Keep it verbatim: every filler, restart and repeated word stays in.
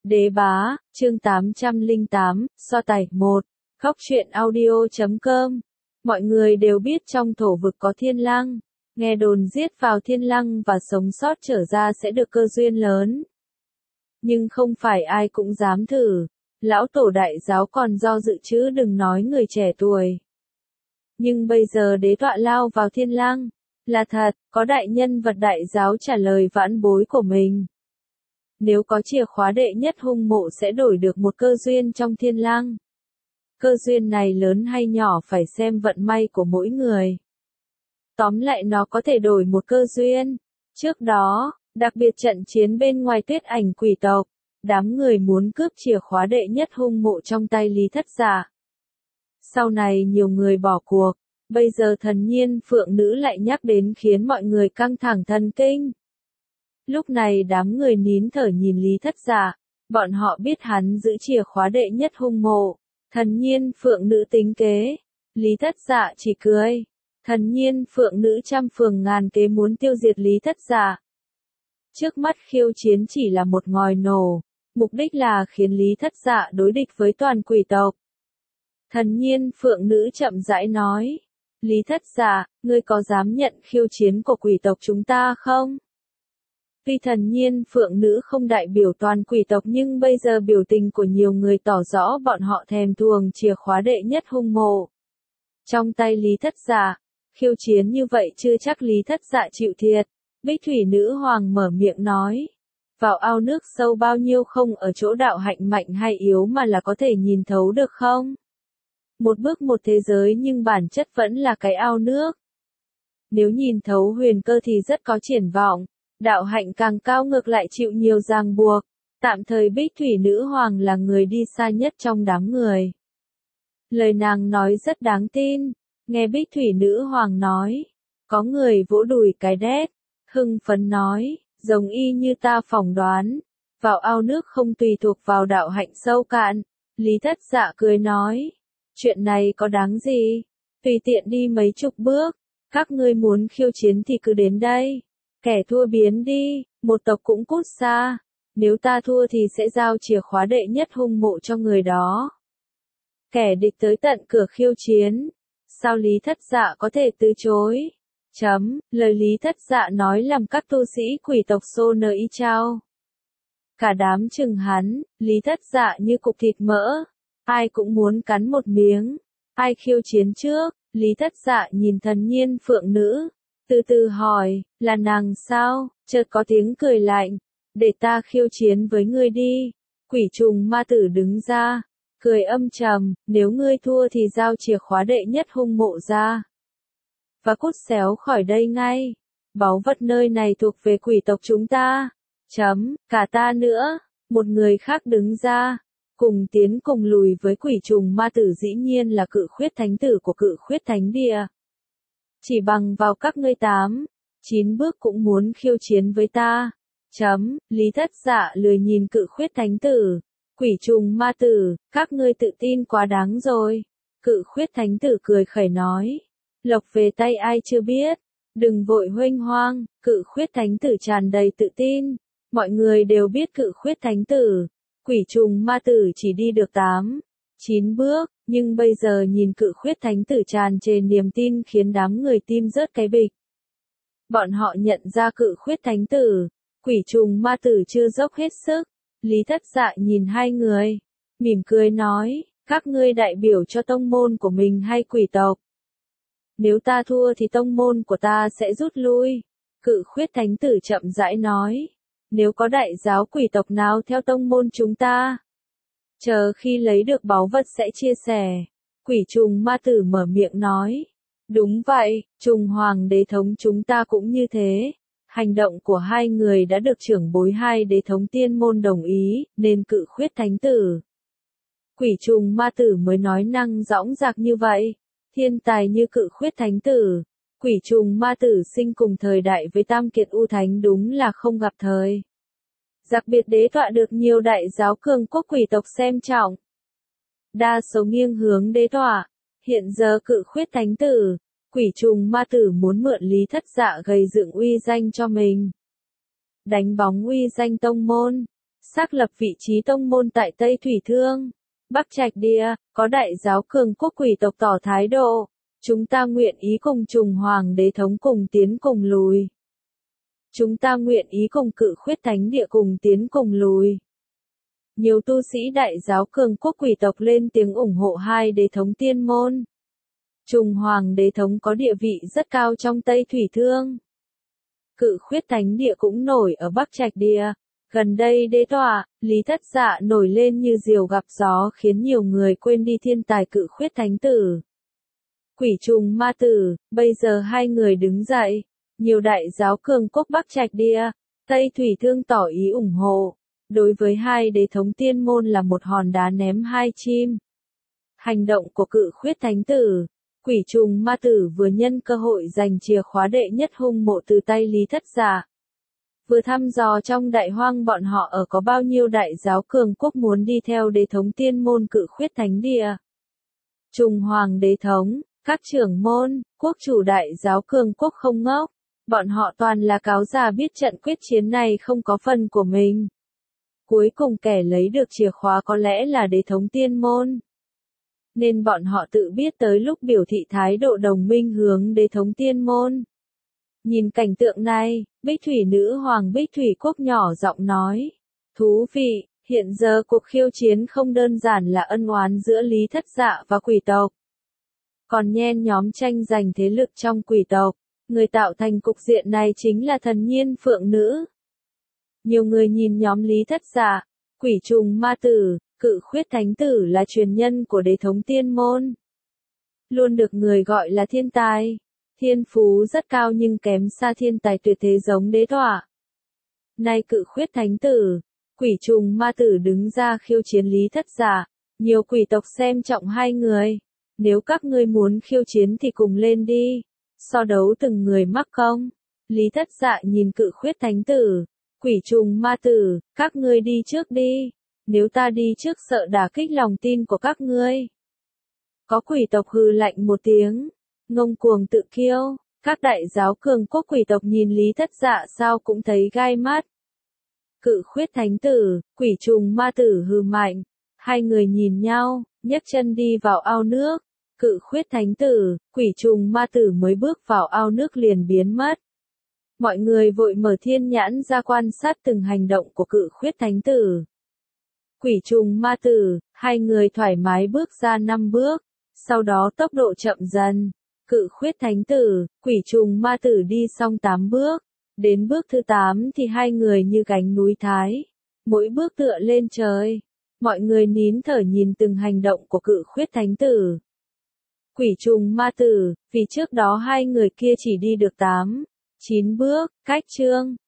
Đế bá, chương tám trăm lẻ tám, so tài, một. Khóc chuyện audio chấm com. Mọi người đều biết trong thổ vực có thiên lăng. Nghe đồn giết vào thiên lăng và sống sót trở ra sẽ được cơ duyên lớn. Nhưng không phải ai cũng dám thử. Lão tổ đại giáo còn do dự chứ đừng nói người trẻ tuổi. Nhưng bây giờ đế tọa lao vào thiên lăng. Là thật, có đại nhân vật đại giáo trả lời vãn bối của mình. Nếu có chìa khóa đệ nhất hung mộ sẽ đổi được một cơ duyên trong thiên lăng. Cơ duyên này lớn hay nhỏ phải xem vận may của mỗi người. Tóm lại nó có thể đổi một cơ duyên. Trước đó, đặc biệt trận chiến bên ngoài Tuyết Ảnh quỷ tộc, đám người muốn cướp chìa khóa đệ nhất hung mộ trong tay Lý Thất Dạ. Sau này nhiều người bỏ cuộc, bây giờ thần nhiên phượng nữ lại nhắc đến khiến mọi người căng thẳng thần kinh. Lúc này đám người nín thở nhìn Lý Thất Dạ, bọn họ biết hắn giữ chìa khóa đệ nhất hung mộ, thần nhiên phượng nữ tính kế. Lý Thất Dạ chỉ cười, thần nhiên phượng nữ trăm phường ngàn kế muốn tiêu diệt Lý Thất Dạ. Trước mắt khiêu chiến chỉ là một ngòi nổ, mục đích là khiến Lý Thất Dạ đối địch với toàn quỷ tộc. Thần nhiên phượng nữ chậm rãi nói, Lý Thất Dạ, ngươi có dám nhận khiêu chiến của quỷ tộc chúng ta không? Tuy thần nhiên phượng nữ không đại biểu toàn quỷ tộc nhưng bây giờ biểu tình của nhiều người tỏ rõ bọn họ thèm thuồng chìa khóa đệ nhất hung mộ. Trong tay Lý Thất Dạ, khiêu chiến như vậy chưa chắc Lý Thất Dạ chịu thiệt. Bích thủy nữ hoàng mở miệng nói, vào ao nước sâu bao nhiêu không ở chỗ đạo hạnh mạnh hay yếu mà là có thể nhìn thấu được không? Một bước một thế giới nhưng bản chất vẫn là cái ao nước. Nếu nhìn thấu huyền cơ thì rất có triển vọng. Đạo hạnh càng cao ngược lại chịu nhiều ràng buộc. Tạm thời Bích thủy nữ hoàng là người đi xa nhất trong đám người. Lời nàng nói rất đáng tin. Nghe Bích thủy nữ hoàng nói, có người vỗ đùi cái đét, hưng phấn nói, giống y như ta phỏng đoán, vào ao nước không tùy thuộc vào đạo hạnh sâu cạn. Lý Thất Dạ cười nói, chuyện này có đáng gì, tùy tiện đi mấy chục bước, các ngươi muốn khiêu chiến thì cứ đến đây, kẻ thua biến đi, một tộc cũng cút xa, nếu ta thua thì sẽ giao chìa khóa đệ nhất hung mộ cho người đó. Kẻ địch tới tận cửa khiêu chiến, sao Lý Thất Dạ có thể từ chối? Chấm, lời Lý Thất Dạ nói làm các tu sĩ quỷ tộc xô nở y chao. Cả đám chừng hắn, Lý Thất Dạ như cục thịt mỡ, ai cũng muốn cắn một miếng. Ai khiêu chiến trước? Lý Thất Dạ nhìn thần nhiên phượng nữ, từ từ hỏi, là nàng sao? Chợt có tiếng cười lạnh, để ta khiêu chiến với ngươi đi. Quỷ trùng ma tử đứng ra, cười âm trầm, nếu ngươi thua thì giao chìa khóa đệ nhất hung mộ ra. Và cút xéo khỏi đây ngay. Báu vật nơi này thuộc về quỷ tộc chúng ta. Chấm, cả ta nữa. Một người khác đứng ra. Cùng tiến cùng lùi với quỷ trùng ma tử dĩ nhiên là cự khuyết thánh tử của cự khuyết thánh địa. Chỉ bằng vào các ngươi tám, chín bước cũng muốn khiêu chiến với ta. Chấm, Lý Thất Dạ lười nhìn cự khuyết thánh tử. Quỷ trùng ma tử, các ngươi tự tin quá đáng rồi. Cự khuyết thánh tử cười khẩy nói. Lộc về tay ai chưa biết, đừng vội huênh hoang, cự khuyết thánh tử tràn đầy tự tin, mọi người đều biết cự khuyết thánh tử, quỷ trùng ma tử chỉ đi được tám, chín bước, nhưng bây giờ nhìn cự khuyết thánh tử tràn trề niềm tin khiến đám người tim rớt cái bịch. Bọn họ nhận ra cự khuyết thánh tử, quỷ trùng ma tử chưa dốc hết sức, Lý Thất Dạ nhìn hai người, mỉm cười nói, các ngươi đại biểu cho tông môn của mình hay quỷ tộc? Nếu ta thua thì tông môn của ta sẽ rút lui. Cự khuyết thánh tử chậm rãi nói. Nếu có đại giáo quỷ tộc nào theo tông môn chúng ta, chờ khi lấy được báu vật sẽ chia sẻ. Quỷ trùng ma tử mở miệng nói. Đúng vậy, trùng hoàng đế thống chúng ta cũng như thế. Hành động của hai người đã được trưởng bối hai đế thống tiên môn đồng ý, nên cự khuyết thánh tử. Quỷ trùng ma tử mới nói năng dõng dạc như vậy. Thiên tài như cự khuyết thánh tử, quỷ trùng ma tử sinh cùng thời đại với tam kiệt u thánh đúng là không gặp thời. Đặc biệt đế tọa được nhiều đại giáo cường quốc quỷ tộc xem trọng. Đa số nghiêng hướng đế tọa, hiện giờ cự khuyết thánh tử, quỷ trùng ma tử muốn mượn Lý Thất Dạ gây dựng uy danh cho mình. Đánh bóng uy danh tông môn. xác lập vị trí tông môn tại Tây Thủy Thương. Bắc Trạch Địa, có đại giáo cường quốc quỷ tộc tỏ thái độ, chúng ta nguyện ý cùng Trùng Hoàng đế thống cùng tiến cùng lùi. Chúng ta nguyện ý cùng Cự Khuyết Thánh Địa cùng tiến cùng lùi. Nhiều tu sĩ đại giáo cường quốc quỷ tộc lên tiếng ủng hộ hai đế thống tiên môn. Trùng Hoàng đế thống có địa vị rất cao trong Tây Thủy Thương. Cự Khuyết Thánh Địa cũng nổi ở Bắc Trạch Địa. Gần đây đế tọa, Lý Thất Dạ nổi lên như diều gặp gió khiến nhiều người quên đi thiên tài Cự Khuyết Thánh Tử. Quỷ Trùng Ma Tử, bây giờ hai người đứng dậy. Nhiều đại giáo cường quốc Bắc Trạch Địa, Tây Thủy Thương tỏ ý ủng hộ. Đối với hai đế thống tiên môn là một hòn đá ném hai chim. Hành động của Cự Khuyết Thánh Tử, Quỷ Trùng Ma Tử vừa nhân cơ hội giành chìa khóa đệ nhất hung mộ từ tay Lý Thất Dạ. Vừa thăm dò trong đại hoang bọn họ ở có bao nhiêu đại giáo cường quốc muốn đi theo đế thống tiên môn Cự Khuyết Thánh Địa. Trùng Hoàng đế thống, các trưởng môn, quốc chủ đại giáo cường quốc không ngốc. Bọn họ toàn là cáo già biết trận quyết chiến này không có phần của mình. Cuối cùng kẻ lấy được chìa khóa có lẽ là đế thống tiên môn. Nên bọn họ tự biết tới lúc biểu thị thái độ đồng minh hướng đế thống tiên môn. Nhìn cảnh tượng này, Bích Thủy Nữ Hoàng Bích Thủy Quốc nhỏ giọng nói. Thú vị, hiện giờ cuộc khiêu chiến không đơn giản là ân oán giữa Lý Thất Dạ và quỷ tộc. Còn nhen nhóm tranh giành thế lực trong quỷ tộc. Người tạo thành cục diện này chính là thần nhiên phượng nữ. Nhiều người nhìn nhóm Lý Thất Dạ, Quỷ Trùng Ma Tử, Cự Khuyết Thánh Tử là truyền nhân của đế thống tiên môn. Luôn được người gọi là thiên tài. Thiên phú rất cao nhưng kém xa thiên tài tuyệt thế giống đế tọa. Nay Cự Khuyết Thánh Tử, Quỷ Trùng Ma Tử đứng ra khiêu chiến Lý Thất Dạ. Nhiều quỷ tộc xem trọng hai người. Nếu các ngươi muốn khiêu chiến thì cùng lên đi. So đấu từng người mắc công. Lý Thất Dạ nhìn Cự Khuyết Thánh Tử, Quỷ Trùng Ma Tử, các ngươi đi trước đi. Nếu ta đi trước sợ đả kích lòng tin của các ngươi. Có quỷ tộc hừ lạnh một tiếng. Ngông cuồng tự kiêu. Các đại giáo cường quốc quỷ tộc nhìn Lý Thất Dạ sao cũng thấy gai mắt. Cự Khuyết Thánh Tử, Quỷ Trùng Ma Tử hừ mạnh. Hai người nhìn nhau, nhấc chân đi vào ao nước. Cự Khuyết Thánh Tử, Quỷ Trùng Ma Tử mới bước vào ao nước liền biến mất. Mọi người vội mở thiên nhãn ra quan sát từng hành động của Cự Khuyết Thánh Tử. Quỷ Trùng Ma Tử, hai người thoải mái bước ra năm bước, sau đó tốc độ chậm dần. Cự Khuyết Thánh Tử, Quỷ Trùng Ma Tử đi xong tám bước. Đến bước thứ tám thì hai người như gánh núi Thái. Mỗi bước tựa lên trời. Mọi người nín thở nhìn từng hành động của Cự Khuyết Thánh Tử. Quỷ Trùng Ma Tử, vì trước đó hai người kia chỉ đi được tám, chín bước, cách chương.